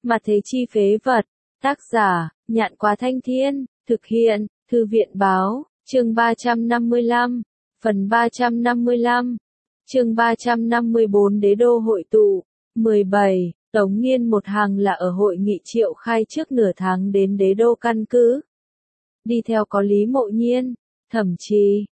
Mà thế chi phế vật. Tác giả, Nhạn Quá Thanh Thiên, thực hiện, Thư viện Báo, chương 355, phần 355, chương 354 Đế đô hội tụ, 17, Tống Nghiên một hàng là ở hội nghị triệu khai trước nửa tháng đến đế đô căn cứ. Đi theo có Lý Mộ Nhiên, Thẩm Trì,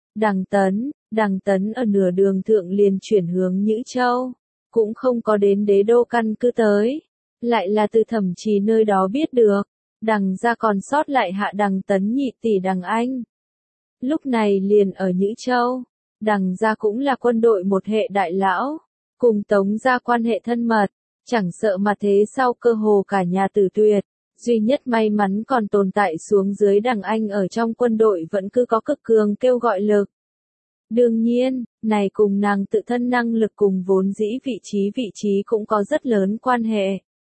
Đằng Tấn ở nửa đường thượng liền chuyển hướng Nhữ Châu, cũng không có đến đế đô căn cứ tới, lại là từ Thẩm Trì nơi đó biết được, Đằng gia còn sót lại hạ Đằng Tấn nhị tỷ Đằng Anh. Lúc này liền ở Nhữ Châu, Đằng gia cũng là quân đội một hệ đại lão, cùng Tống gia quan hệ thân mật, chẳng sợ mà thế sau cơ hồ cả nhà tử tuyệt. Duy nhất may mắn còn tồn tại xuống dưới Đằng Anh ở trong quân đội vẫn cứ có cực cường kêu gọi lực. Đương nhiên, này cùng nàng tự thân năng lực cùng vốn dĩ vị trí cũng có rất lớn quan hệ.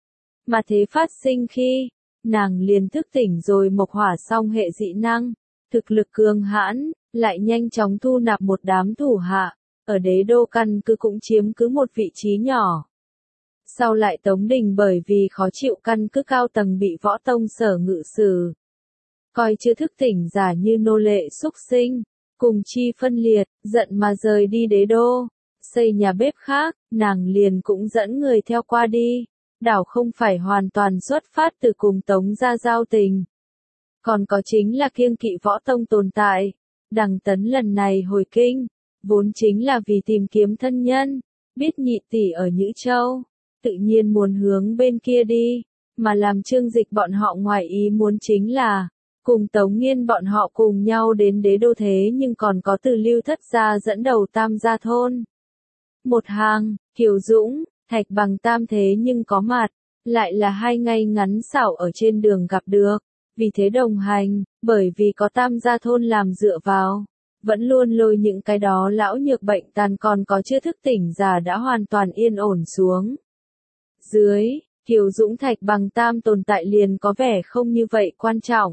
Mà thế phát sinh khi, nàng liền thức tỉnh rồi mộc hỏa song hệ dị năng, thực lực cường hãn, lại nhanh chóng thu nạp một đám thủ hạ, ở đế đô căn cứ cũng chiếm cứ một vị trí nhỏ. Sau lại Tống Đình bởi vì khó chịu căn cứ cao tầng bị võ tông sở ngự xử, coi chưa thức tỉnh giả như nô lệ xúc sinh, cùng chi phân liệt, giận mà rời đi đế đô, xây nhà bếp khác, nàng liền cũng dẫn người theo qua đi, đảo không phải hoàn toàn xuất phát từ cùng Tống gia giao tình. Còn có chính là kiêng kỵ võ tông tồn tại, Đằng Tấn lần này hồi kinh, vốn chính là vì tìm kiếm thân nhân, biết nhị tỷ ở Nhữ Châu, tự nhiên muốn hướng bên kia đi, mà làm Trương Dịch bọn họ ngoài ý muốn chính là, cùng Tống Nghiên bọn họ cùng nhau đến đế đô thế nhưng còn có từ Lưu Thất gia dẫn đầu Tam gia thôn. Một hàng, Kiều Dũng, Thạch Bằng Tam thế nhưng có mặt, lại là hai ngày ngắn xảo ở trên đường gặp được, vì thế đồng hành, bởi vì có Tam gia thôn làm dựa vào, vẫn luôn lôi những cái đó lão nhược bệnh tàn còn có chưa thức tỉnh giả đã hoàn toàn yên ổn xuống. Dưới, Kiều Dũng Thạch Bằng Tam tồn tại liền có vẻ không như vậy quan trọng.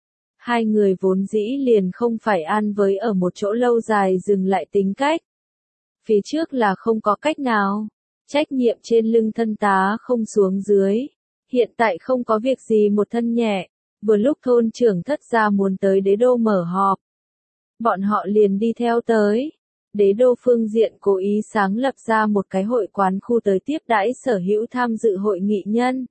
Hai người vốn dĩ liền không phải an với ở một chỗ lâu dài dừng lại tính cách. Phía trước là không có cách nào, trách nhiệm trên lưng thân tá không xuống dưới. Hiện tại không có việc gì một thân nhẹ, vừa lúc thôn trưởng Thất gia muốn tới đế đô mở họp. Bọn họ liền đi theo tới. Đế đô phương diện cố ý sáng lập ra một cái hội quán khu tới tiếp đãi sở hữu tham dự hội nghị nhân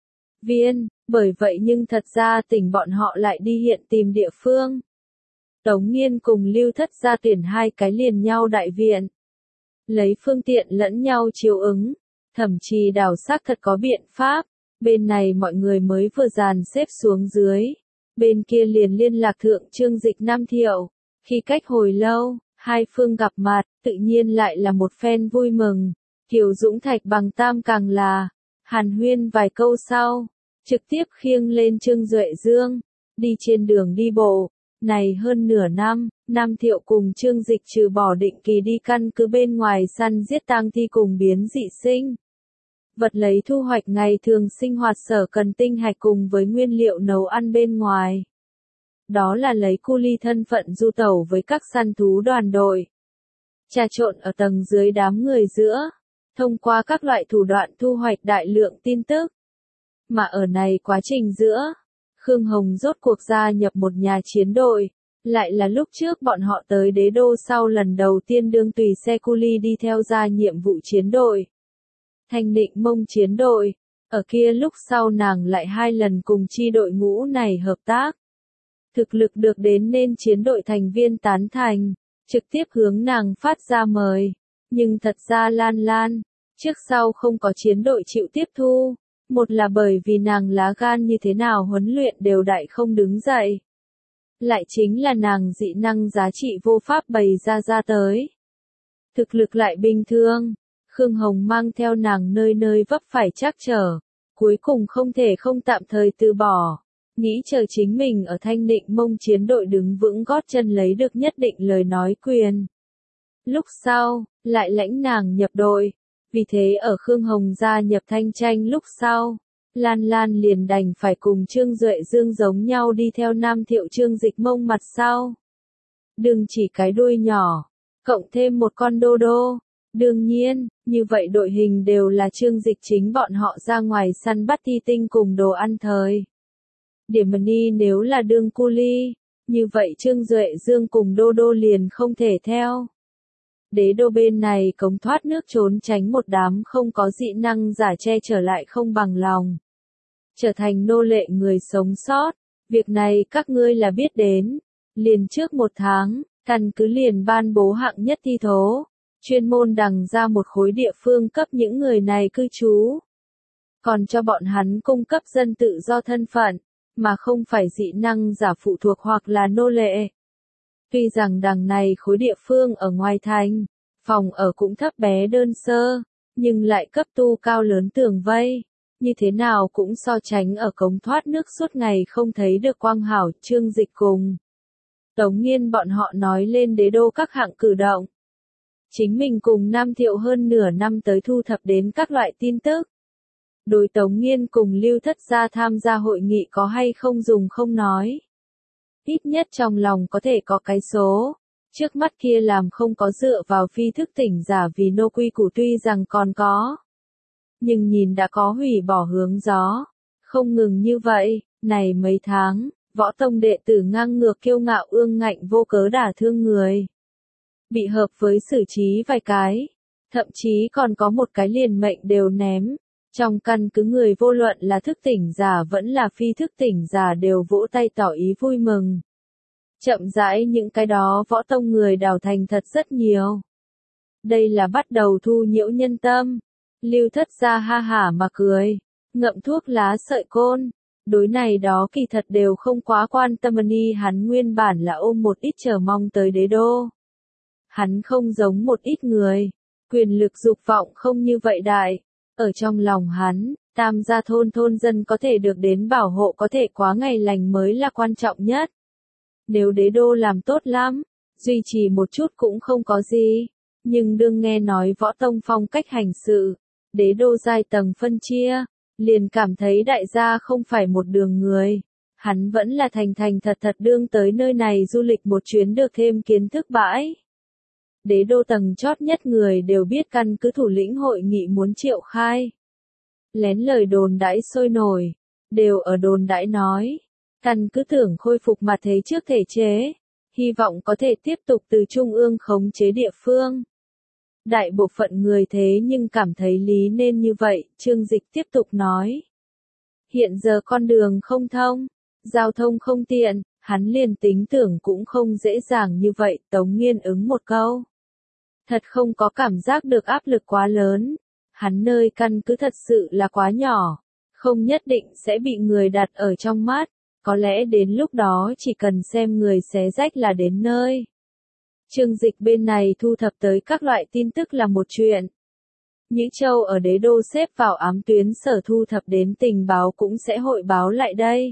viên, bởi vậy nhưng thật ra tỉnh bọn họ lại đi hiện tìm địa phương. Tống Nghiên cùng Lưu Thất gia tuyển hai cái liền nhau đại viện, lấy phương tiện lẫn nhau chiếu ứng, Thẩm Trì đảo xác thật có biện pháp, bên này mọi người mới vừa dàn xếp xuống dưới, bên kia liền liên lạc thượng Trương Dịch Nam Thiệu, khi cách hồi lâu, hai phương gặp mặt, tự nhiên lại là một phen vui mừng, Kiều Dũng Thạch Bằng Tam càng là, hàn huyên vài câu sau, trực tiếp khiêng lên Trương Duệ Dương, đi trên đường đi bộ, này hơn nửa năm, Nam Thiệu cùng Trương Dịch trừ bỏ định kỳ đi căn cứ bên ngoài săn giết tang thi cùng biến dị sinh. Vật lấy thu hoạch ngày thường sinh hoạt sở cần tinh hạch cùng với nguyên liệu nấu ăn bên ngoài. Đó là lấy cu ly thân phận du tẩu với các săn thú đoàn đội. Trà trộn ở tầng dưới đám người giữa, thông qua các loại thủ đoạn thu hoạch đại lượng tin tức. Mà ở này quá trình giữa, Khương Hồng rốt cuộc gia nhập một nhà chiến đội, lại là lúc trước bọn họ tới đế đô sau lần đầu tiên đương tùy xe cu ly đi theo ra nhiệm vụ chiến đội. Thanh Định Mông chiến đội, ở kia lúc sau nàng lại hai lần cùng chi đội ngũ này hợp tác. Thực lực được đến nên chiến đội thành viên tán thành, trực tiếp hướng nàng phát ra mời, nhưng thật ra Lan, trước sau không có chiến đội chịu tiếp thu, một là bởi vì nàng lá gan như thế nào huấn luyện đều đại không đứng dậy. Lại chính là nàng dị năng giá trị vô pháp bày ra tới. Thực lực lại bình thường, Khương Hồng mang theo nàng nơi nơi vấp phải trắc trở, cuối cùng không thể không tạm thời từ bỏ. Nghĩ chờ chính mình ở Thanh Định Mông chiến đội đứng vững gót chân lấy được nhất định lời nói quyền. Lúc sau, lại lãnh nàng nhập đội, vì thế ở Khương Hồng gia nhập thanh tranh lúc sau, Lan liền đành phải cùng Trương Duệ Dương giống nhau đi theo Nam Thiệu Trương Dịch Mông mặt sau. Đừng chỉ cái đuôi nhỏ, cộng thêm một con đô đô, đương nhiên, Như vậy đội hình đều là Chương Dịch chính bọn họ ra ngoài săn bắt thi tinh cùng đồ ăn thời. Điểm Mani nếu là đương cu ly, như vậy Trương Duệ Dương cùng Đô Đô liền không thể theo. Đế đô bên này cống thoát nước trốn tránh một đám không có dị năng giả che trở lại không bằng lòng. Trở thành nô lệ người sống sót, việc này các ngươi là biết đến. Liền trước 1 tháng, căn cứ liền ban bố hạng nhất thi thố, chuyên môn đằng ra một khối địa phương cấp những người này cư trú. Còn cho bọn hắn cung cấp dân tự do thân phận, mà không phải dị năng giả phụ thuộc hoặc là nô lệ. Tuy rằng đằng này khối địa phương ở ngoài thành, phòng ở cũng thấp bé đơn sơ, nhưng lại cấp tu cao lớn tường vây, như thế nào cũng so tránh ở cống thoát nước suốt ngày không thấy được quang hảo. Chương Dịch cùng Tống Nghiên bọn họ nói lên đế đô các hạng cử động. Chính mình cùng Nam Thiệu hơn nửa năm tới thu thập đến các loại tin tức. Đối Tống Nghiên cùng Lưu Thất Gia tham gia hội nghị có hay không dùng không nói. Ít nhất trong lòng có thể có cái số. Trước mắt kia làm không có dựa vào phi thức tỉnh giả vì nô quy củ tuy rằng còn có. Nhưng nhìn đã có hủy bỏ hướng gió. Không ngừng như vậy, này mấy tháng, võ tông đệ tử ngang ngược kiêu ngạo ương ngạnh vô cớ đả thương người. Bị hợp với xử trí vài cái. Thậm chí còn có một cái liền mệnh đều ném. Trong căn cứ người vô luận là thức tỉnh giả vẫn là phi thức tỉnh giả đều vỗ tay tỏ ý vui mừng. Chậm rãi những cái đó võ tông người đào thành thật rất nhiều. Đây là bắt đầu thu nhiễu nhân tâm. Lưu Thất Gia ha hả mà cười, ngậm thuốc lá sợi côn. Đối này đó kỳ thật đều không quá quan tâm. Hắn nguyên bản là ôm một ít chờ mong tới đế đô. Hắn không giống một ít người, quyền lực dục vọng không như vậy đại. Ở trong lòng hắn, Tam gia thôn dân có thể được đến bảo hộ có thể quá ngày lành mới là quan trọng nhất. Nếu đế đô làm tốt lắm, duy trì một chút cũng không có gì. Nhưng đương nghe nói võ tông phong cách hành sự, đế đô giai tầng phân chia, liền cảm thấy đại gia không phải một đường người. Hắn vẫn là thành thật đương tới nơi này du lịch một chuyến được thêm kiến thức bãi. Đế đô tầng chót nhất người đều biết căn cứ thủ lĩnh hội nghị muốn triệu khai. Lén lời đồn đãi sôi nổi, đều ở đồn đãi nói. Căn cứ tưởng khôi phục mặt thế trước thể chế, hy vọng có thể tiếp tục từ trung ương khống chế địa phương. Đại bộ phận người thế nhưng cảm thấy lý nên như vậy, Chương Dịch tiếp tục nói. Hiện giờ con đường không thông, giao thông không tiện, hắn liền tính tưởng cũng không dễ dàng như vậy. Tống Nghiên ứng một câu. Thật không có cảm giác được áp lực quá lớn. Hắn nơi căn cứ thật sự là quá nhỏ, không nhất định sẽ bị người đặt ở trong mắt. Có lẽ đến lúc đó chỉ cần xem người xé rách là đến nơi. Chương Dịch bên này thu thập tới các loại tin tức là một chuyện. Nhữ Châu ở đế đô xếp vào ám tuyến sở thu thập đến tình báo cũng sẽ hội báo lại đây.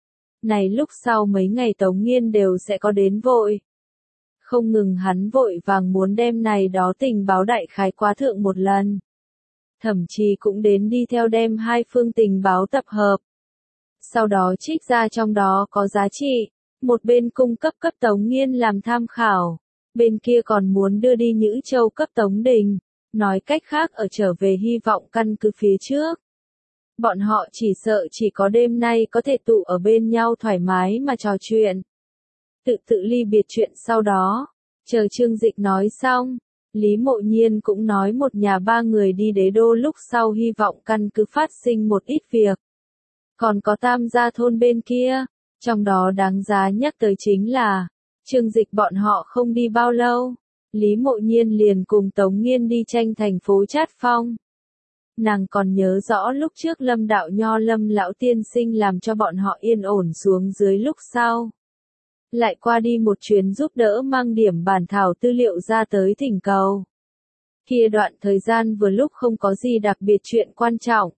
Này lúc sau mấy ngày Tống Nghiên đều sẽ có đến vội. Không ngừng hắn vội vàng muốn đem này đó tình báo đại khái quá thượng một lần. Thậm chí cũng đến đi theo đem hai phương tình báo tập hợp. Sau đó trích ra trong đó có giá trị, một bên cung cấp cấp Tống Nghiên làm tham khảo, bên kia còn muốn đưa đi Nhữ Châu cấp Tống Đình, nói cách khác ở trở về hy vọng căn cứ phía trước. Bọn họ chỉ sợ chỉ có đêm nay có thể tụ ở bên nhau thoải mái mà trò chuyện. Tự ly biệt chuyện sau đó, chờ Chương Dịch nói xong, Lý Mộ Nhiên cũng nói một nhà ba người đi đế đô lúc sau hy vọng căn cứ phát sinh một ít việc. Còn có Tam gia thôn bên kia, trong đó đáng giá nhắc tới chính là, Chương Dịch bọn họ không đi bao lâu, Lý Mộ Nhiên liền cùng Tống Nghiên đi tranh thành phố Trát Phong. Nàng còn nhớ rõ lúc trước Lâm đạo nho Lâm lão tiên sinh làm cho bọn họ yên ổn xuống dưới lúc sau. Lại qua đi một chuyến giúp đỡ mang điểm bản thảo tư liệu ra tới thỉnh cầu. Kia đoạn thời gian vừa lúc không có gì đặc biệt chuyện quan trọng.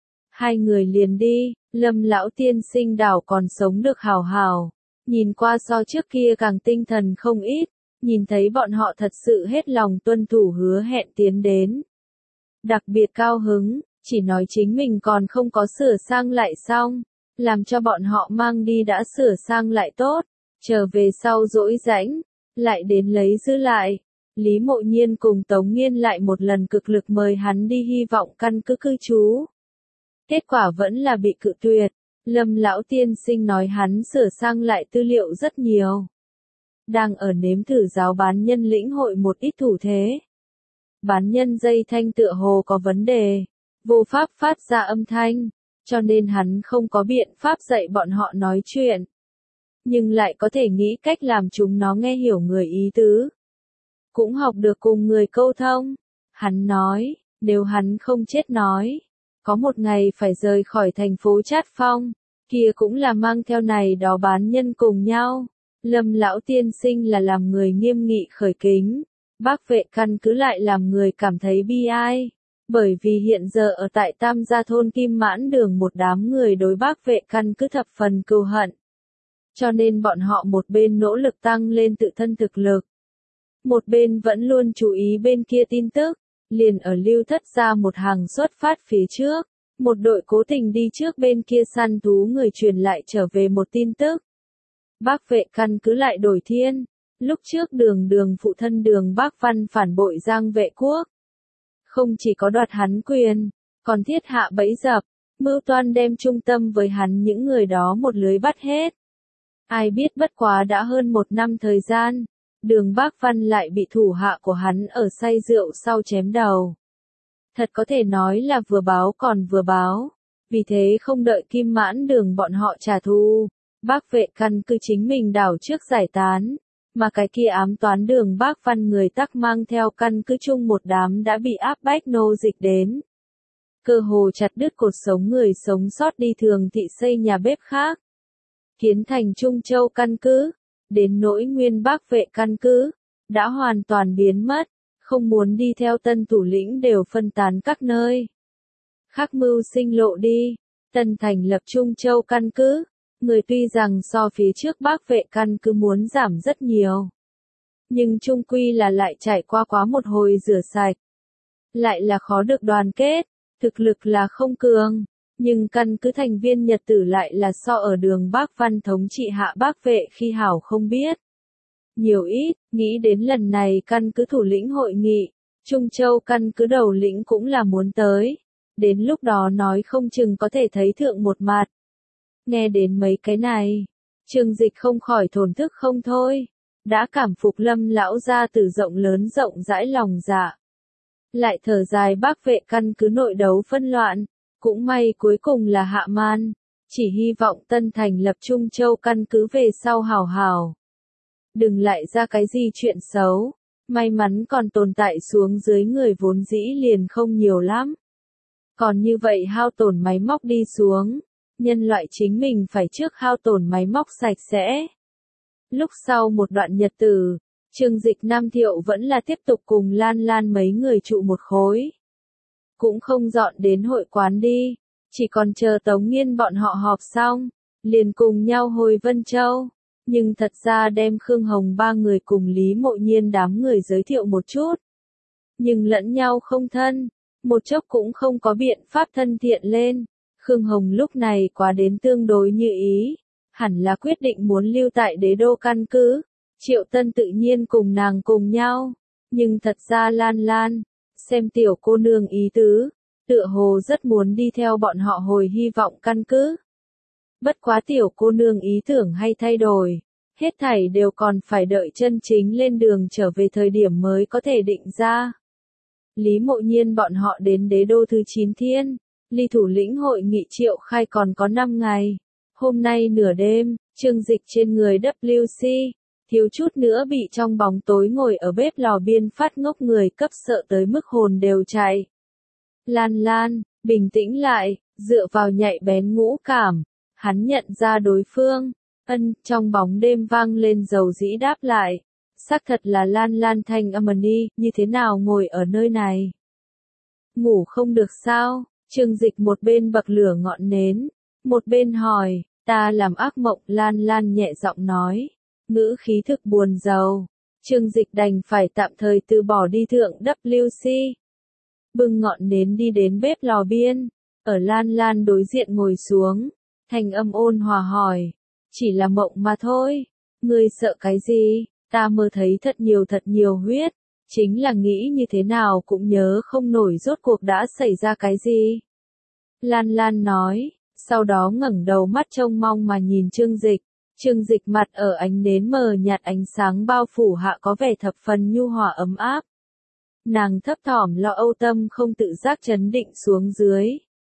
Hai người liền đi, Lâm lão tiên sinh đảo còn sống được hào hào. Nhìn qua so trước kia càng tinh thần không ít, nhìn thấy bọn họ thật sự hết lòng tuân thủ hứa hẹn tiến đến. Đặc biệt cao hứng, chỉ nói chính mình còn không có sửa sang lại xong, làm cho bọn họ mang đi đã sửa sang lại tốt, trở về sau rỗi rãnh, lại đến lấy giữ lại. Lý Mộ Nhiên cùng Tống Nghiên lại một lần cực lực mời hắn đi hy vọng căn cứ cư trú. Kết quả vẫn là bị cự tuyệt. Lâm lão tiên sinh nói hắn sửa sang lại tư liệu rất nhiều. Đang ở nếm thử giáo bán nhân lĩnh hội một ít thủ thế. Bán nhân dây thanh tựa hồ có vấn đề, vô pháp phát ra âm thanh, cho nên hắn không có biện pháp dạy bọn họ nói chuyện. Nhưng lại có thể nghĩ cách làm chúng nó nghe hiểu người ý tứ. Cũng học được cùng người câu thông. Hắn nói, nếu hắn không chết nói, có một ngày phải rời khỏi thành phố Trát Phong, kia cũng là mang theo này đó bán nhân cùng nhau. Lâm lão tiên sinh là làm người nghiêm nghị khởi kính, Bác Vệ căn cứ lại làm người cảm thấy bi ai, bởi vì hiện giờ ở tại Tam Gia thôn Kim Mãn Đường một đám người đối Bác Vệ căn cứ thập phần cừu hận. Cho nên bọn họ một bên nỗ lực tăng lên tự thân thực lực, một bên vẫn luôn chú ý bên kia tin tức, liền ở Lưu Thất ra một hàng xuất phát phía trước, một đội cố tình đi trước bên kia săn thú người truyền lại trở về một tin tức. Bác Vệ căn cứ lại đổi thiên, lúc trước Đường phụ thân Đường Bác Văn phản bội Giang Vệ quốc. Không chỉ có đoạt hắn quyền, còn thiết hạ bẫy dập, mưu toan đem trung tâm với hắn những người đó một lưới bắt hết. Ai biết bất quá đã hơn 1 năm thời gian, Đường Bác Văn lại bị thủ hạ của hắn ở say rượu sau chém đầu. Thật có thể nói là vừa báo còn vừa báo, vì thế không đợi Kim Mãn Đường bọn họ trả thù, Bác Vệ căn cứ chính mình đảo trước giải tán, mà cái kia ám toán Đường Bác Văn người tắc mang theo căn cứ chung một đám đã bị áp bách nô dịch đến. Cơ hồ chặt đứt cột sống người sống sót đi Thường thị xây nhà bếp khác. Kiến thành Trung Châu căn cứ, đến nỗi Nguyên Bác Vệ căn cứ, đã hoàn toàn biến mất, không muốn đi theo tân thủ lĩnh đều phân tán các nơi. Khắc mưu sinh lộ đi, tân thành lập Trung Châu căn cứ, người tuy rằng so phía trước Bác Vệ căn cứ muốn giảm rất nhiều. Nhưng chung quy là lại trải qua quá một hồi rửa sạch. Lại là khó được đoàn kết, thực lực là không cường. Nhưng căn cứ thành viên nhật tử lại là so ở Đường Bác Văn thống trị hạ Bác Vệ khi hảo không biết. Nhiều ít, nghĩ đến lần này căn cứ thủ lĩnh hội nghị, Trung Châu căn cứ đầu lĩnh cũng là muốn tới. Đến lúc đó nói không chừng có thể thấy thượng một mặt. Nghe đến mấy cái này, Trương Dịch không khỏi thổn thức không thôi. Đã cảm phục Lâm lão gia tử rộng lớn rộng rãi lòng dạ. Lại thở dài Bác Vệ căn cứ nội đấu phân loạn. Cũng may cuối cùng là hạ man, chỉ hy vọng tân thành lập Trung Châu căn cứ về sau hảo hảo. Đừng lại ra cái gì chuyện xấu, may mắn còn tồn tại xuống dưới người vốn dĩ liền không nhiều lắm. Còn như vậy hao tổn máy móc đi xuống, nhân loại chính mình phải trước hao tổn máy móc sạch sẽ. Lúc sau một đoạn nhật tử, Trương Dịch Nam Thiệu vẫn là tiếp tục cùng Lan Lan mấy người trụ một khối. Cũng không dọn đến hội quán đi, chỉ còn chờ Tống Nghiên bọn họ họp xong, liền cùng nhau hồi Vân Châu. Nhưng thật ra đem Khương Hồng ba người cùng Lý Mộ Nhiên đám người giới thiệu một chút. Nhưng lẫn nhau không thân, một chốc cũng không có biện pháp thân thiện lên. Khương Hồng lúc này quá đến tương đối như ý, hẳn là quyết định muốn lưu tại đế đô căn cứ. Triệu Tân tự nhiên cùng nàng cùng nhau, nhưng thật ra Lan Lan, xem tiểu cô nương ý tứ, tựa hồ rất muốn đi theo bọn họ hồi hy vọng căn cứ. Bất quá tiểu cô nương ý tưởng hay thay đổi, hết thảy đều còn phải đợi chân chính lên đường trở về thời điểm mới có thể định ra. Lý Mộ Nhiên bọn họ đến đế đô thứ 9 thiên, ly thủ lĩnh hội nghị triệu khai còn có 5 ngày. Hôm nay nửa đêm, Trương Dịch trên người WC, thiếu chút nữa bị trong bóng tối ngồi ở bếp lò biên phát ngốc người cấp sợ tới mức hồn đều chạy. Lan Lan, bình tĩnh lại, dựa vào nhạy bén ngũ cảm, hắn nhận ra đối phương, trong bóng đêm vang lên dầu dĩ đáp lại, xác thật là Lan Lan thanh âm đi, như thế nào ngồi ở nơi này? Ngủ không được sao? Trương Dịch một bên bậc lửa ngọn nến, một bên hỏi, ta làm ác mộng, Lan Lan nhẹ giọng nói, ngữ khí thực buồn rầu. Trương Dịch đành phải tạm thời từ bỏ đi thượng WC. Bưng ngọn nến đi đến bếp lò biên, ở Lan Lan đối diện ngồi xuống, thanh âm ôn hòa hỏi, chỉ là mộng mà thôi, ngươi sợ cái gì, ta mơ thấy thật nhiều huyết, chính là nghĩ như thế nào cũng nhớ không nổi rốt cuộc đã xảy ra cái gì. Lan Lan nói, sau đó ngẩng đầu mắt trông mong mà nhìn Trương Dịch. Trương Dịch mặt ở ánh nến mờ nhạt ánh sáng bao phủ hạ có vẻ thập phần nhu hòa ấm áp. Nàng thấp thỏm lo âu tâm không tự giác chấn định xuống dưới.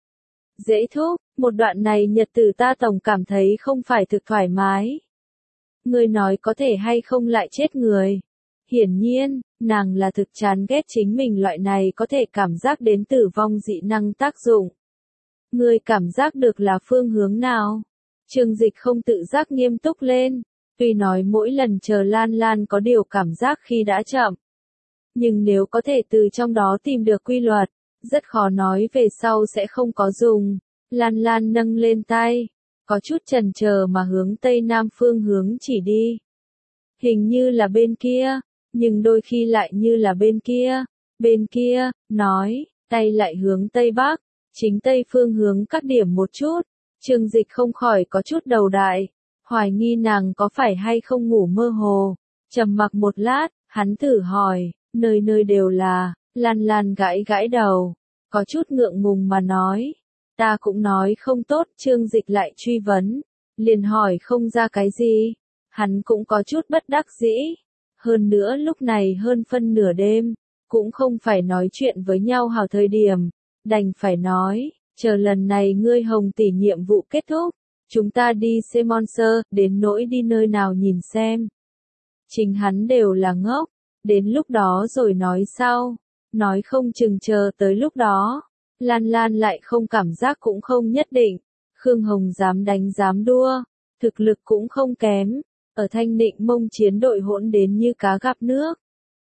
Dễ thúc, một đoạn này nhật tử ta tổng cảm thấy không phải thực thoải mái. Ngươi nói có thể hay không lại chết người. Hiển nhiên, nàng là thực chán ghét chính mình loại này có thể cảm giác đến tử vong dị năng tác dụng. Ngươi cảm giác được là phương hướng nào? Trương Dịch không tự giác nghiêm túc lên, tuy nói mỗi lần chờ Lan Lan có điều cảm giác khi đã chậm. Nhưng nếu có thể từ trong đó tìm được quy luật, rất khó nói về sau sẽ không có dùng. Lan Lan nâng lên tay, có chút chần chờ mà hướng tây nam phương hướng chỉ đi. Hình như là bên kia, nhưng đôi khi lại như là bên kia. Bên kia, nói, tay lại hướng tây bắc, chính tây phương hướng các điểm một chút. Trương Dịch không khỏi có chút đầu đại, hoài nghi nàng có phải hay không ngủ mơ hồ. Trầm mặc một lát, hắn thử hỏi, nơi nơi đều là. Lan Lan gãi gãi đầu, có chút ngượng ngùng mà nói. Ta cũng nói không tốt. Trương Dịch lại truy vấn, liền hỏi không ra cái gì. Hắn cũng có chút bất đắc dĩ. Hơn nữa lúc này hơn phân nửa đêm, cũng không phải nói chuyện với nhau hảo thời điểm. Đành phải nói, chờ lần này ngươi Hồng tỷ nhiệm vụ kết thúc, chúng ta đi xem Monster, đến nỗi đi nơi nào nhìn xem. Chính hắn đều là ngốc, đến lúc đó rồi nói sau, nói không chừng chờ tới lúc đó. Lan Lan lại không cảm giác cũng không nhất định, Khương Hồng dám đánh dám đua, thực lực cũng không kém, ở Thanh Định Mông chiến đội hỗn đến như cá gặp nước.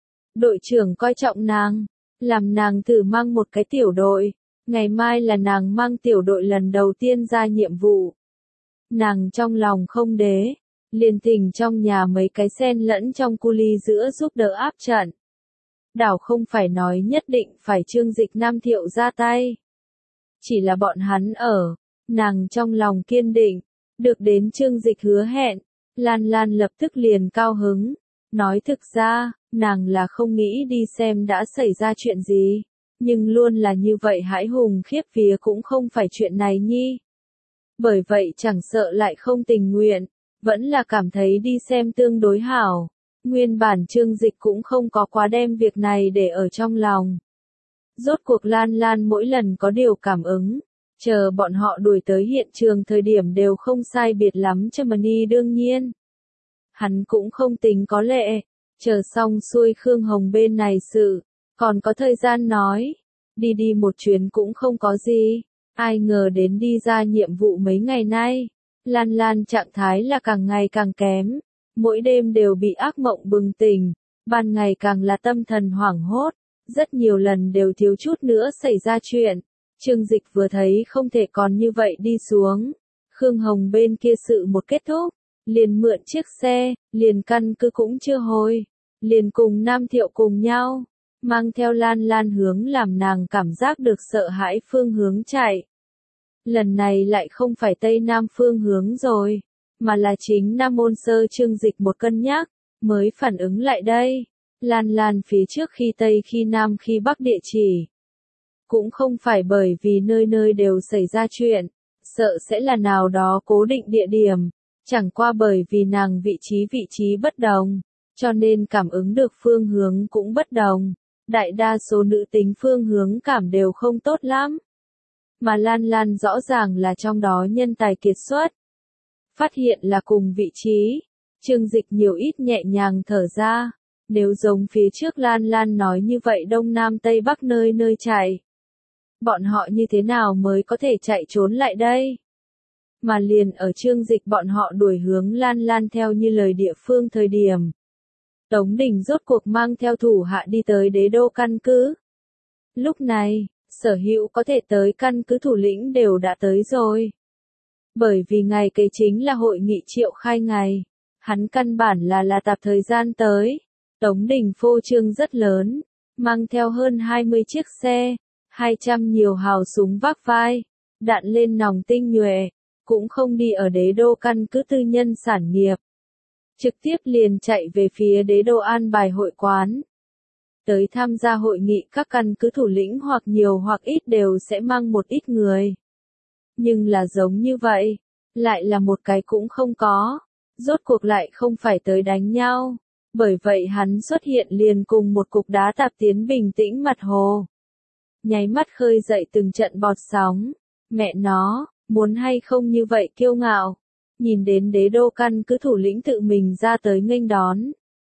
Đội trưởng coi trọng nàng, làm nàng thử mang một cái tiểu đội, ngày mai là nàng mang tiểu đội lần đầu tiên ra nhiệm vụ. Nàng trong lòng không đế, liền thỉnh trong nhà mấy cái sen lẫn trong cu ly giữa giúp đỡ áp trận. Đảo không phải nói nhất định phải Trương Dịch Nam Thiệu ra tay. Chỉ là bọn hắn ở, nàng trong lòng kiên định, được đến Trương Dịch hứa hẹn, Lan Lan lập tức liền cao hứng. Nói thực ra, nàng là không nghĩ đi xem đã xảy ra chuyện gì, nhưng luôn là như vậy hãi hùng khiếp vía cũng không phải chuyện này nhi. Bởi vậy chẳng sợ lại không tình nguyện, vẫn là cảm thấy đi xem tương đối hảo. Nguyên bản Trương Dịch cũng không có quá đem việc này để ở trong lòng. Rốt cuộc Lan Lan mỗi lần có điều cảm ứng, chờ bọn họ đuổi tới hiện trường thời điểm đều không sai biệt lắm Germany đương nhiên. Hắn cũng không tính có lệ, chờ xong xuôi Khương Hồng bên này sự, còn có thời gian nói, đi một chuyến cũng không có gì, ai ngờ đến đi ra nhiệm vụ mấy ngày nay, Lan Lan trạng thái là càng ngày càng kém, mỗi đêm đều bị ác mộng bừng tỉnh, ban ngày càng là tâm thần hoảng hốt, rất nhiều lần đều thiếu chút nữa xảy ra chuyện. Trương Dịch vừa thấy không thể còn như vậy đi xuống, Khương Hồng bên kia sự một kết thúc, liền mượn chiếc xe, liền căn cứ cũng chưa hồi, liền cùng Nam Thiệu cùng nhau, mang theo Lan Lan hướng làm nàng cảm giác được sợ hãi phương hướng chạy. Lần này lại không phải Tây Nam phương hướng rồi, mà là chính Nam Môn Sơ. Trương Dịch một cân nhắc, mới phản ứng lại đây. Lan Lan phía trước khi Tây khi Nam khi Bắc địa chỉ. Cũng không phải bởi vì nơi nơi đều xảy ra chuyện, sợ sẽ là nào đó cố định địa điểm. Chẳng qua bởi vì nàng vị trí bất đồng, cho nên cảm ứng được phương hướng cũng bất đồng. Đại đa số nữ tính phương hướng cảm đều không tốt lắm. Mà Lan Lan rõ ràng là trong đó nhân tài kiệt xuất. Phát hiện là cùng vị trí, Trương Dịch nhiều ít nhẹ nhàng thở ra. Nếu giống phía trước Lan Lan nói như vậy Đông Nam Tây Bắc nơi nơi chạy. Bọn họ như thế nào mới có thể chạy trốn lại đây? Mà liền ở Trương Dịch bọn họ đuổi hướng Lan Lan theo như lời địa phương thời điểm. Tống Đình rốt cuộc mang theo thủ hạ đi tới đế đô căn cứ. Lúc này, sở hữu có thể tới căn cứ thủ lĩnh đều đã tới rồi. Bởi vì ngày kế chính là hội nghị triệu khai ngày, hắn căn bản là tạp thời gian tới. Tống Đình phô trương rất lớn, mang theo hơn 20 chiếc xe, 200 nhiều hào súng vác vai, đạn lên nòng tinh nhuệ, cũng không đi ở đế đô căn cứ tư nhân sản nghiệp. Trực tiếp liền chạy về phía đế đô an bài hội quán. tới tham gia hội nghị các căn cứ thủ lĩnh hoặc nhiều hoặc ít đều sẽ mang một ít người. Nhưng là giống như vậy, lại là một cái cũng không có, rốt cuộc lại không phải tới đánh nhau. Bởi vậy hắn xuất hiện liền cùng một cục đá tạp tiến bình tĩnh mặt hồ. Nháy mắt khơi dậy từng trận bọt sóng. Mẹ nó, muốn hay không như vậy kiêu ngạo. Nhìn đến đế đô căn cứ thủ lĩnh tự mình ra tới nghênh đón.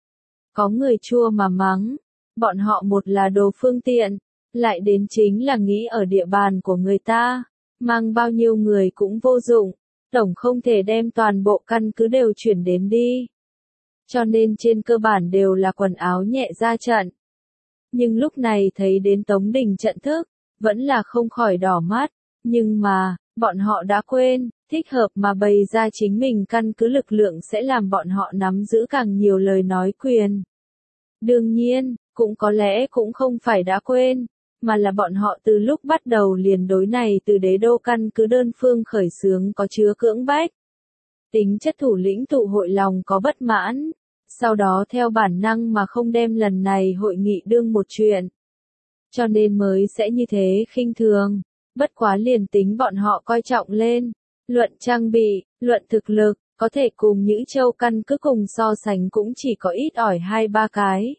Có người chua mà mắng. Bọn họ một là đồ phương tiện, lại đến chính là nghĩ ở địa bàn của người ta. Mang bao nhiêu người cũng vô dụng. Tổng không thể đem toàn bộ căn cứ đều chuyển đến đi. Cho nên trên cơ bản đều là quần áo nhẹ ra trận. Nhưng lúc này thấy đến Tống Đình trận thức, vẫn là không khỏi đỏ mắt. Nhưng mà, bọn họ đã quên, thích hợp mà bày ra chính mình căn cứ lực lượng sẽ làm bọn họ nắm giữ càng nhiều lời nói quyền. Đương nhiên, cũng có lẽ cũng không phải đã quên, mà là bọn họ từ lúc bắt đầu liền đối này từ đế đô căn cứ đơn phương khởi xướng có chứa cưỡng bách. Tính chất thủ lĩnh tụ hội lòng có bất mãn, sau đó theo bản năng mà không đem lần này hội nghị đương một chuyện. Cho nên mới sẽ như thế khinh thường, bất quá liền tính bọn họ coi trọng lên, luận trang bị, luận thực lực, có thể cùng Nhữ Châu căn cứ cùng so sánh cũng chỉ có ít ỏi 2-3 cái.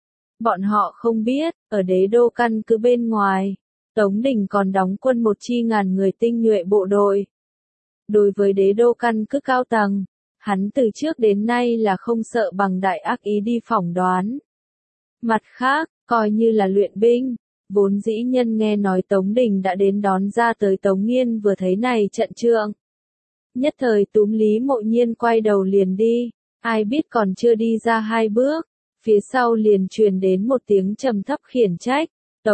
Bọn họ không biết, ở đế đô căn cứ bên ngoài, Tống Đình còn đóng quân 1.000 người tinh nhuệ bộ đội. Đối với đế đô căn cứ cao tầng, hắn từ trước đến nay là không sợ bằng đại ác ý đi phỏng đoán. Mặt khác, coi như là luyện binh, vốn dĩ nhân nghe nói Tống Đình đã đến đón ra tới Tống Nghiên vừa thấy này trận trượng. Nhất thời túm Lý Mộ Nhiên quay đầu liền đi, ai biết còn chưa đi ra 2 bước, phía sau liền truyền đến một tiếng trầm thấp khiển trách,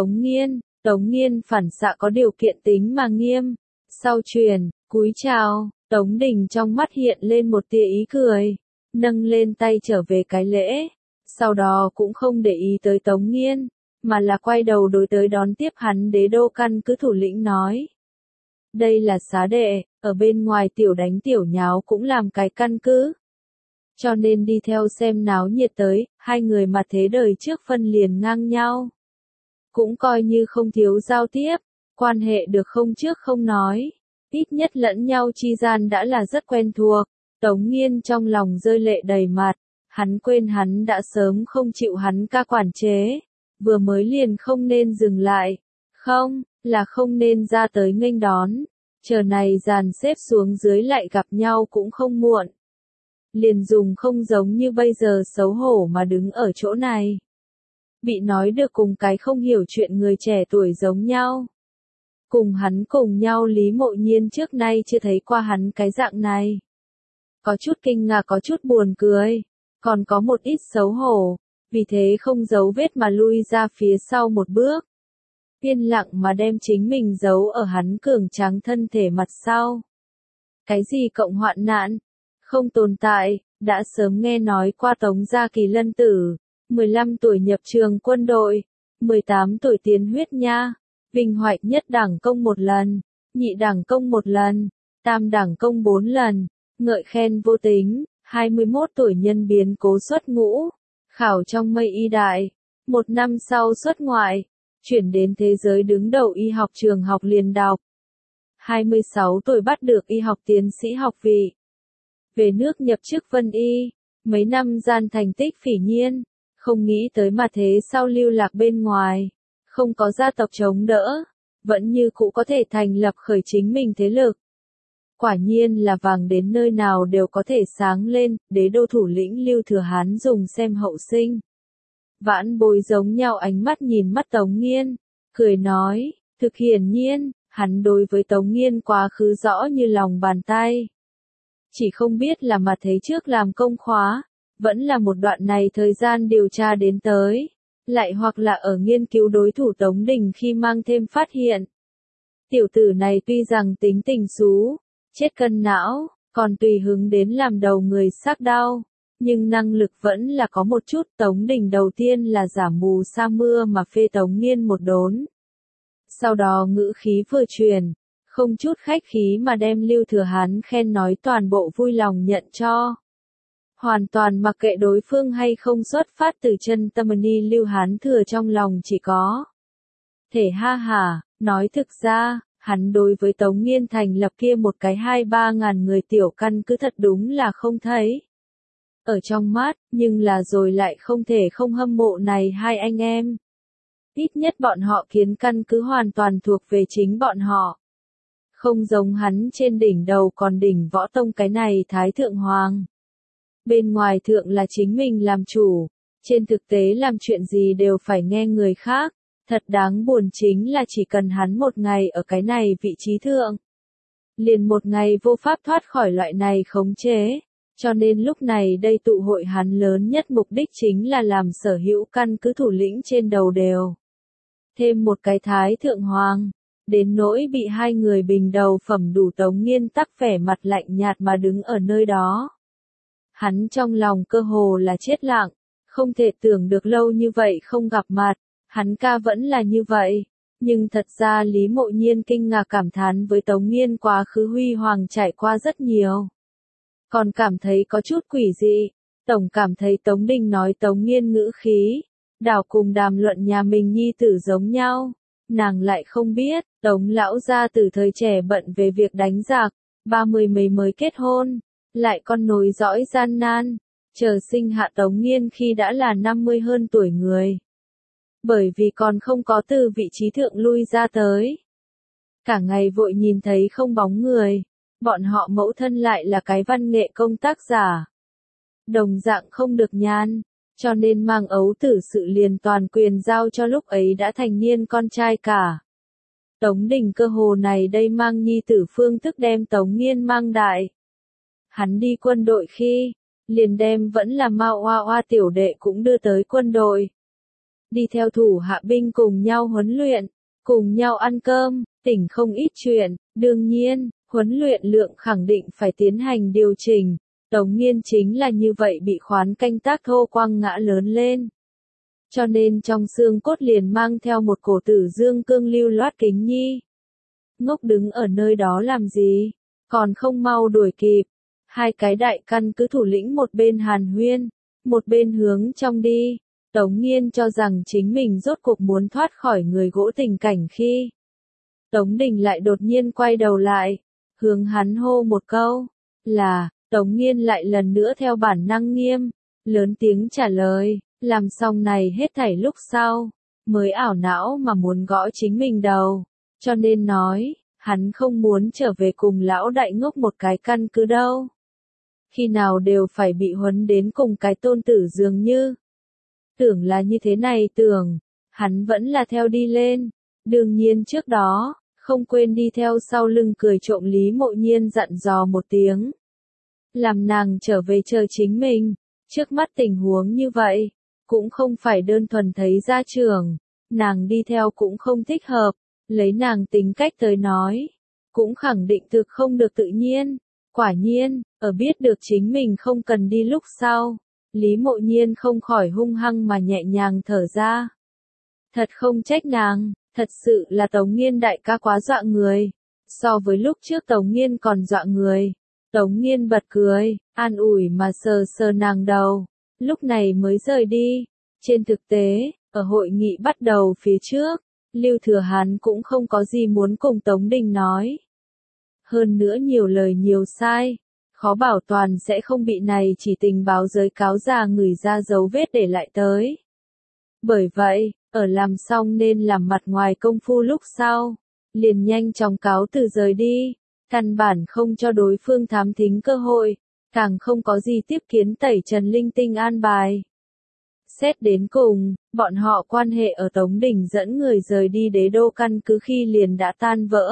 Tống Nghiên phản xạ có điều kiện tính mà nghiêm, sau truyền, cúi chào, Tống Đình trong mắt hiện lên một tia ý cười, nâng lên tay trở về cái lễ, sau đó cũng không để ý tới Tống Nghiên, mà là quay đầu đối tới đón tiếp hắn đế đô căn cứ thủ lĩnh nói. Đây là xá đệ, ở bên ngoài tiểu đánh tiểu nháo cũng làm cái căn cứ. Cho nên đi theo xem náo nhiệt tới, hai người mà thế đời trước phân liền ngang nhau. Cũng coi như không thiếu giao tiếp, quan hệ được không trước không nói. Ít nhất lẫn nhau chi gian đã là rất quen thuộc. Tống Nghiên trong lòng rơi lệ đầy mặt, hắn quên hắn đã sớm không chịu hắn ca quản chế, vừa mới liền không nên dừng lại, không, là không nên ra tới nghênh đón, chờ này dàn xếp xuống dưới lại gặp nhau cũng không muộn. Liền dùng không giống như bây giờ xấu hổ mà đứng ở chỗ này. Bị nói được cùng cái không hiểu chuyện người trẻ tuổi giống nhau. Cùng hắn cùng nhau Lý Mộ Nhiên trước nay chưa thấy qua hắn cái dạng này. Có chút kinh ngạc có chút buồn cười, còn có một ít xấu hổ, vì thế không giấu vết mà lui ra phía sau một bước. Yên lặng mà đem chính mình giấu ở hắn cường tráng thân thể mặt sau. Cái gì cộng hoạn nạn? Không tồn tại, đã sớm nghe nói qua Tống Gia Kỳ Lân tử, 15 tuổi nhập trường quân đội, 18 tuổi tiến huyết nha. Vinh hoạch nhất đảng công 1 lần, nhị đảng công 1 lần, tam đảng công 4 lần, ngợi khen vô tính, 21 tuổi nhân biến cố xuất ngũ, khảo trong mây y đại, 1 năm sau xuất ngoại, chuyển đến thế giới đứng đầu y học trường học liền đọc. 26 tuổi bắt được y học tiến sĩ học vị. Về nước nhập chức Vân Y, mấy năm gian thành tích phỉ nhiên, không nghĩ tới mà thế sau lưu lạc bên ngoài. Không có gia tộc chống đỡ, vẫn như cũ có thể thành lập khởi chính mình thế lực. Quả nhiên là vàng đến nơi nào đều có thể sáng lên, đế đô thủ lĩnh Lưu Thừa Hán dùng xem hậu sinh. Vãn Bối giống nhau ánh mắt nhìn mắt Tống Nghiên, cười nói, thực hiển nhiên, hắn đối với Tống Nghiên quá khứ rõ như lòng bàn tay. Chỉ không biết là mà thấy trước làm công khóa, vẫn là một đoạn này thời gian điều tra đến tới. Lại hoặc là ở nghiên cứu đối thủ Tống Đình khi mang thêm phát hiện. Tiểu tử này tuy rằng tính tình xú, chết cân não, còn tùy hứng đến làm đầu người sắc đau, nhưng năng lực vẫn là có một chút. Tống Đình đầu tiên là giả mù sa mưa mà phê Tống Nghiên một đốn. Sau đó ngữ khí vừa truyền, không chút khách khí mà đem Lưu Thừa Hán khen nói toàn bộ vui lòng nhận cho. hoàn toàn mặc kệ đối phương hay không xuất phát từ chân tâm ni Lưu Hán Thừa trong lòng chỉ có thể ha hả, nói thực ra, hắn đối với Tống Nghiên thành lập kia một cái 2-3 ngàn người tiểu căn cứ thật đúng là không thấy ở trong mắt, nhưng là rồi lại không thể không hâm mộ này hai anh em. Ít nhất bọn họ kiến căn cứ hoàn toàn thuộc về chính bọn họ. Không giống hắn trên đỉnh đầu còn đỉnh võ tông cái này Thái Thượng Hoàng. Bên ngoài thượng là chính mình làm chủ, trên thực tế làm chuyện gì đều phải nghe người khác. Thật đáng buồn chính là chỉ cần hắn một ngày ở cái này vị trí thượng. Liền một ngày vô pháp thoát khỏi loại này khống chế. Cho nên lúc này đây tụ hội hắn lớn nhất mục đích chính là làm sở hữu căn cứ thủ lĩnh trên đầu đều. Thêm một cái Thái Thượng Hoàng. Đến nỗi bị hai người bình đầu phẩm đủ Tống Nghiên tắc vẻ mặt lạnh nhạt mà đứng ở nơi đó. Hắn trong lòng cơ hồ là chết lặng, không thể tưởng được lâu như vậy không gặp mặt, hắn ca vẫn là như vậy. Nhưng thật ra Lý Mộ Nhiên kinh ngạc cảm thán với Tống Nghiên quá khứ huy hoàng trải qua rất nhiều. Còn cảm thấy có chút quỷ dị, tổng cảm thấy Tống Đình nói Tống Nghiên ngữ khí, đảo cùng đàm luận nhà mình nhi tử giống nhau. Nàng lại không biết, Tống lão gia từ thời trẻ bận về việc đánh giặc, 30 mấy mới kết hôn, lại con nối dõi gian nan, chờ sinh hạ Tống Nghiên khi đã là 50 hơn tuổi người. Bởi vì còn không có từ vị trí thượng lui ra tới. Cả ngày vội nhìn thấy không bóng người, bọn họ mẫu thân lại là cái văn nghệ công tác giả. Đồng dạng không được nhan. Cho nên mang ấu tử sự liền toàn quyền giao cho lúc ấy đã thành niên con trai cả. Tống Đình cơ hồ này đây mang nhi tử phương thức đem Tống Nghiên mang đại. Hắn đi quân đội khi, liền đem vẫn là Mao Hoa Hoa tiểu đệ cũng đưa tới quân đội. Đi theo thủ hạ binh cùng nhau huấn luyện, cùng nhau ăn cơm, tỉnh không ít chuyện, đương nhiên, huấn luyện lượng khẳng định phải tiến hành điều chỉnh. Tống Nghiên chính là như vậy bị khoán canh tác thô quăng ngã lớn lên. Cho nên trong xương cốt liền mang theo một cổ tử dương cương lưu loát kính nhi. Ngốc đứng ở nơi đó làm gì, còn không mau đuổi kịp. Hai cái đại căn cứ thủ lĩnh một bên hàn huyên, một bên hướng trong đi. Tống Nghiên cho rằng chính mình rốt cuộc muốn thoát khỏi người gỗ tình cảnh khi. Tống Đình lại đột nhiên quay đầu lại, hướng hắn hô một câu, là... Tống Nghiên lại lần nữa theo bản năng nghiêm, lớn tiếng trả lời, làm xong này hết thảy lúc sau, mới ảo não mà muốn gõ chính mình đầu, cho nên nói, hắn không muốn trở về cùng lão đại ngốc một cái căn cứ đâu. Khi nào đều phải bị huấn đến cùng cái tôn tử dường như. Tưởng là như thế này tưởng, hắn vẫn là theo đi lên, đương nhiên trước đó, không quên đi theo sau lưng cười trộm Lý Mộ Nhiên dặn dò một tiếng. Làm nàng trở về chờ chính mình, trước mắt tình huống như vậy, cũng không phải đơn thuần thấy gia trưởng, nàng đi theo cũng không thích hợp, lấy nàng tính cách tới nói, cũng khẳng định thực không được tự nhiên, quả nhiên, ở biết được chính mình không cần đi lúc sau, Lý Mộ Nhiên không khỏi hung hăng mà nhẹ nhàng thở ra. Thật không trách nàng, thật sự là Tống Nghiên đại ca quá dọa người, so với lúc trước Tống Nghiên còn dọa người. Tống Nghiên bật cười, an ủi mà sờ sờ nàng đầu, lúc này mới rời đi. Trên thực tế, ở hội nghị bắt đầu phía trước, Lưu Thừa Hán cũng không có gì muốn cùng Tống Đình nói. Hơn nữa nhiều lời nhiều sai, khó bảo toàn sẽ không bị này chỉ tình báo giới cáo già người ra dấu vết để lại tới. Bởi vậy, ở làm xong nên làm mặt ngoài công phu lúc sau, liền nhanh chóng cáo từ rời đi. Căn bản không cho đối phương thám thính cơ hội, càng không có gì tiếp kiến tẩy trần linh tinh an bài. Xét đến cùng, bọn họ quan hệ ở Tống Đình dẫn người rời đi đế đô căn cứ khi liền đã tan vỡ.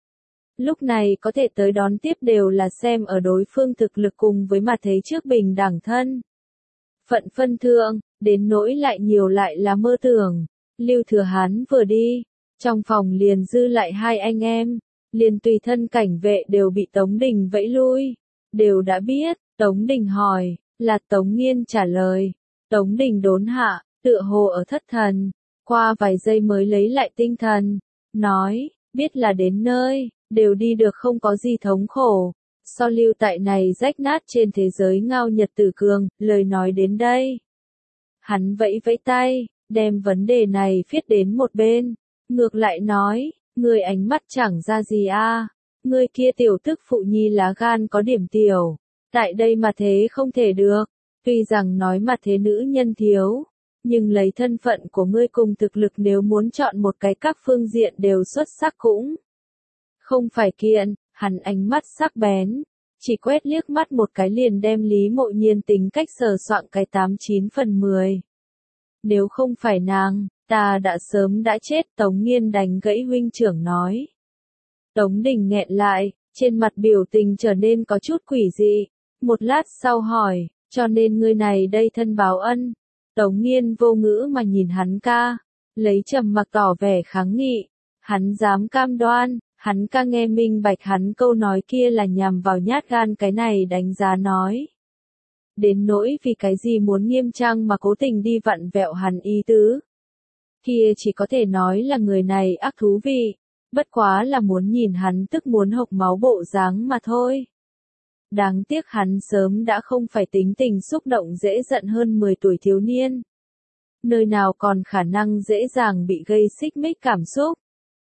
Lúc này có thể tới đón tiếp đều là xem ở đối phương thực lực cùng với mặt thế trước bình đẳng thân. Phận phân thượng, đến nỗi lại nhiều lại là mơ tưởng. Lưu Thừa Hán vừa đi, trong phòng liền dư lại hai anh em. Liền tùy thân cảnh vệ đều bị Tống Đình vẫy lui, đều đã biết, Tống Đình hỏi, là Tống Nghiên trả lời, Tống Đình đốn hạ, tựa hồ ở thất thần, qua vài giây mới lấy lại tinh thần, nói, biết là đến nơi, đều đi được không có gì thống khổ, so lưu tại này rách nát trên thế giới ngao nhật tử cường, lời nói đến đây. Hắn vẫy vẫy tay, đem vấn đề này viết đến một bên, ngược lại nói, ngươi ánh mắt chẳng ra gì a, ngươi kia tiểu tức phụ nhi lá gan có điểm tiểu, tại đây mà thế không thể được, tuy rằng nói mà thế nữ nhân thiếu, nhưng lấy thân phận của ngươi cùng thực lực nếu muốn chọn một cái các phương diện đều xuất sắc cũng không phải kiện, hắn ánh mắt sắc bén, chỉ quét liếc mắt một cái liền đem Lý Mộ Nhiên tính cách sờ soạng cái 89 phần 10. Nếu không phải nàng, ta đã sớm đã chết, Tống Nghiên đánh gãy huynh trưởng nói. Tống Đình nghẹn lại, trên mặt biểu tình trở nên có chút quỷ dị, một lát sau hỏi, cho nên ngươi này đây thân báo ân. Tống Nghiên vô ngữ mà nhìn hắn ca, lấy trầm mặc tỏ vẻ kháng nghị, hắn dám cam đoan, hắn ca nghe minh bạch hắn câu nói kia là nhằm vào nhát gan cái này đánh giá nói. Đến nỗi vì cái gì muốn nghiêm trang mà cố tình đi vặn vẹo hắn ý tứ. Kia chỉ có thể nói là người này ác thú vị, bất quá là muốn nhìn hắn tức muốn hộc máu bộ dáng mà thôi. Đáng tiếc hắn sớm đã không phải tính tình xúc động dễ giận hơn 10 tuổi thiếu niên. Nơi nào còn khả năng dễ dàng bị gây xích mích cảm xúc.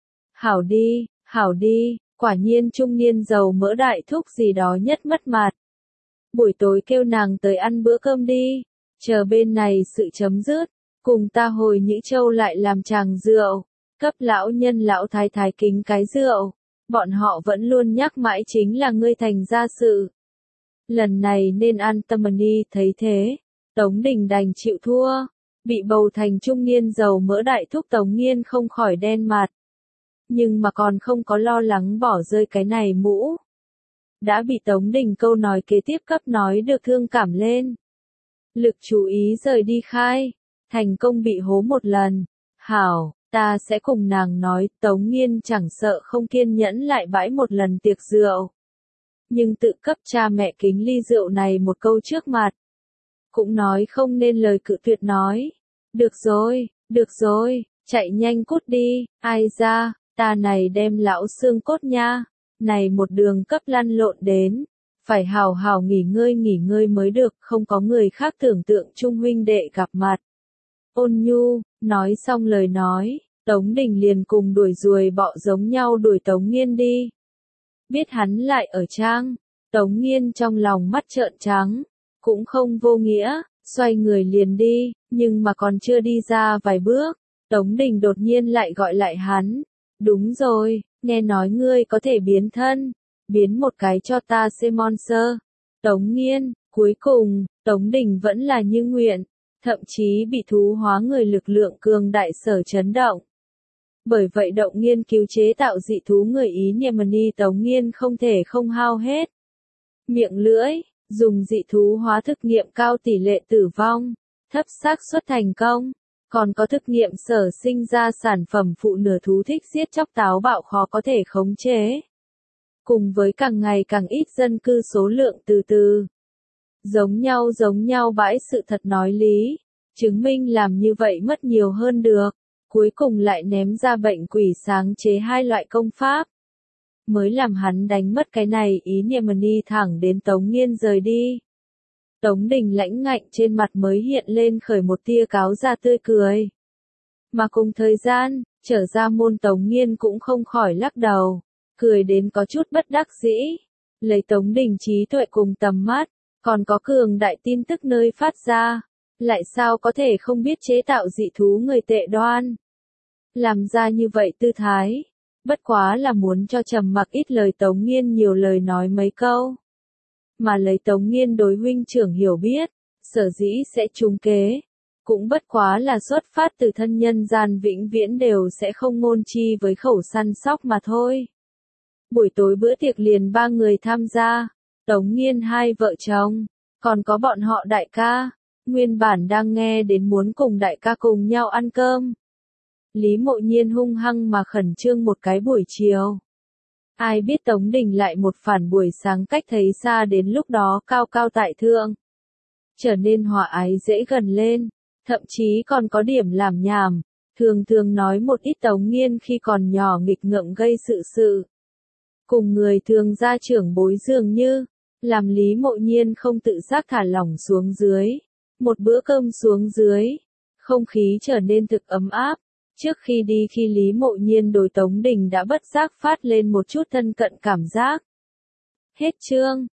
Hảo đi, quả nhiên trung niên giàu mỡ đại thúc gì đó nhất mất mặt. Buổi tối kêu nàng tới ăn bữa cơm đi, chờ bên này sự chấm dứt, cùng ta hồi Nhữ Châu lại làm tràng rượu, cấp lão nhân lão thái thái kính cái rượu, bọn họ vẫn luôn nhắc mãi chính là ngươi thành gia sự. Lần này nên an tâm đi, thấy thế, Tống Đình đành chịu thua, bị bầu thành trung niên giàu mỡ đại thúc Tống Nghiên không khỏi đen mặt. Nhưng mà còn không có lo lắng bỏ rơi cái này mũ. Đã bị Tống Đình câu nói kế tiếp cấp nói được thương cảm lên. Lực chú ý rời đi khai, thành công bị hố một lần. Hảo, ta sẽ cùng nàng nói, Tống Nghiên chẳng sợ không kiên nhẫn lại bãi một lần tiệc rượu. Nhưng tự cấp cha mẹ kính ly rượu này một câu trước mặt. Cũng nói không nên lời cự tuyệt nói. Được rồi, chạy nhanh cút đi, ai ra, ta này đem lão xương cốt nha. Này một đường cấp lăn lộn đến, phải hào hào nghỉ ngơi mới được, không có người khác tưởng tượng chung huynh đệ gặp mặt. Ôn nhu, nói xong lời nói, Tống Đình liền cùng đuổi ruồi bọ giống nhau đuổi Tống Nghiên đi. Biết hắn lại ở trang, Tống Nghiên trong lòng mắt trợn trắng, cũng không vô nghĩa, xoay người liền đi, nhưng mà còn chưa đi ra vài bước, Tống Đình đột nhiên lại gọi lại hắn. Đúng rồi, nghe nói ngươi có thể biến thân, biến một cái cho ta xem monster. Tống Nghiên, cuối cùng, Tống Đình vẫn là như nguyện, thậm chí bị thú hóa người lực lượng cường đại sở chấn động. Bởi vậy động nghiên cứu chế tạo dị thú người Ý Yemeni Tống Nghiên không thể không hao hết. Miệng lưỡi, dùng dị thú hóa thực nghiệm cao tỷ lệ tử vong, thấp xác suất thành công. Còn có thực nghiệm sở sinh ra sản phẩm phụ nửa thú thích giết chóc táo bạo khó có thể khống chế. Cùng với càng ngày càng ít dân cư số lượng từ từ. Giống nhau bãi sự thật nói lý, chứng minh làm như vậy mất nhiều hơn được, cuối cùng lại ném ra bệnh quỷ sáng chế hai loại công pháp. Mới làm hắn đánh mất cái này ý niệm đi thẳng đến Tống Nghiên rời đi. Tống Đình lãnh ngạnh trên mặt mới hiện lên khởi một tia cáo ra tươi cười. Mà cùng thời gian, trở ra môn Tống Nghiên cũng không khỏi lắc đầu, cười đến có chút bất đắc dĩ. Lấy Tống Đình trí tuệ cùng tầm mắt, còn có cường đại tin tức nơi phát ra, lại sao có thể không biết chế tạo dị thú người tệ đoan. Làm ra như vậy tư thái, bất quá là muốn cho trầm mặc ít lời Tống Nghiên nhiều lời nói mấy câu. Mà lấy Tống Nghiên đối huynh trưởng hiểu biết, sở dĩ sẽ trúng kế, cũng bất quá là xuất phát từ thân nhân gian vĩnh viễn đều sẽ không ngôn chi với khẩu săn sóc mà thôi. Buổi tối bữa tiệc liền 3 người tham gia, Tống Nghiên 2 vợ chồng, còn có bọn họ đại ca, nguyên bản đang nghe đến muốn cùng đại ca cùng nhau ăn cơm. Lý Mộ Nhiên hung hăng mà khẩn trương một cái buổi chiều. Ai biết Tống Đình lại một phản buổi sáng cách thấy xa đến lúc đó cao cao tại thượng. Trở nên hòa ái dễ gần lên, thậm chí còn có điểm làm nhảm, thường nói một ít Tống Nghiên khi còn nhỏ nghịch ngợm gây sự. cùng người thường gia trưởng bối dường như, làm Lý Mộ Nhiên không tự giác thả lỏng xuống dưới. Một bữa cơm xuống dưới, không khí trở nên thực ấm áp. Trước khi đi khi Lý Mộ Nhiên đối Tống Đình đã bất giác phát lên một chút thân cận cảm giác. Hết chương.